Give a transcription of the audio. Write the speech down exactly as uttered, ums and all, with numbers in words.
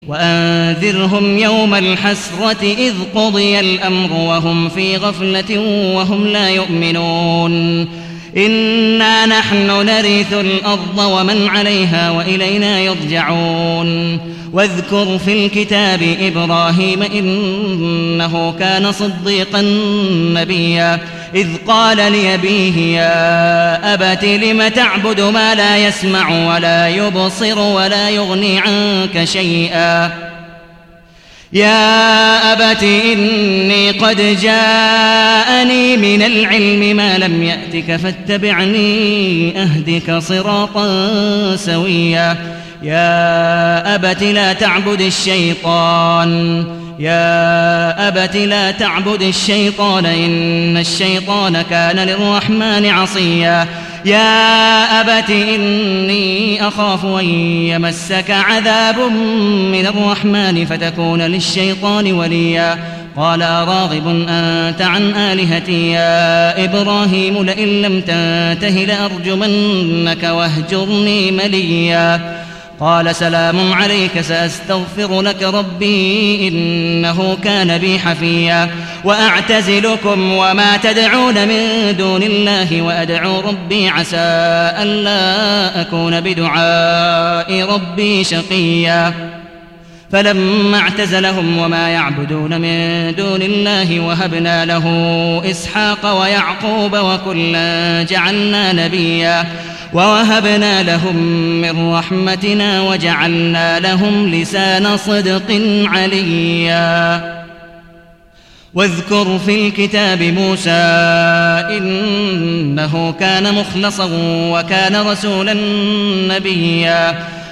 وأنذرهم يوم الحسرة إذ قضي الأمر وهم في غفلة وهم لا يؤمنون إنا نحن نرث الأرض ومن عليها وإلينا يرجعون واذكر في الكتاب إبراهيم إنه كان صديقا نبيا إذ قال لأبيه يا أبت لم تعبد ما لا يسمع ولا يبصر ولا يغني عنك شيئا يا أبت إني قد جاءني من العلم ما لم يأتك فاتبعني أهدك صراطا سويا يا أبت لا تعبد الشيطان يا أبت لا تعبد الشيطان إن الشيطان كان للرحمن عصيا يا أبت إني أخاف أن يمسك عذاب من الرحمن فتكون للشيطان وليا قال أراغب أنت عن آلهتي يا إبراهيم لئن لم تنته لأرجمنك واهجرني مليا قال سلام عليك سأستغفر لك ربي إنه كان بي حفيا وأعتزلكم وما تدعون من دون الله وأدعو ربي عسى ألا أكون بدعاء ربي شقيا فلما اعتزلهم وما يعبدون من دون الله وهبنا له إسحاق ويعقوب وكلا جعلنا نبيا ووهبنا لهم من رحمتنا وجعلنا لهم لسان صدق عليا واذكر في الكتاب موسى إنه كان مخلصا وكان رسولا نبيا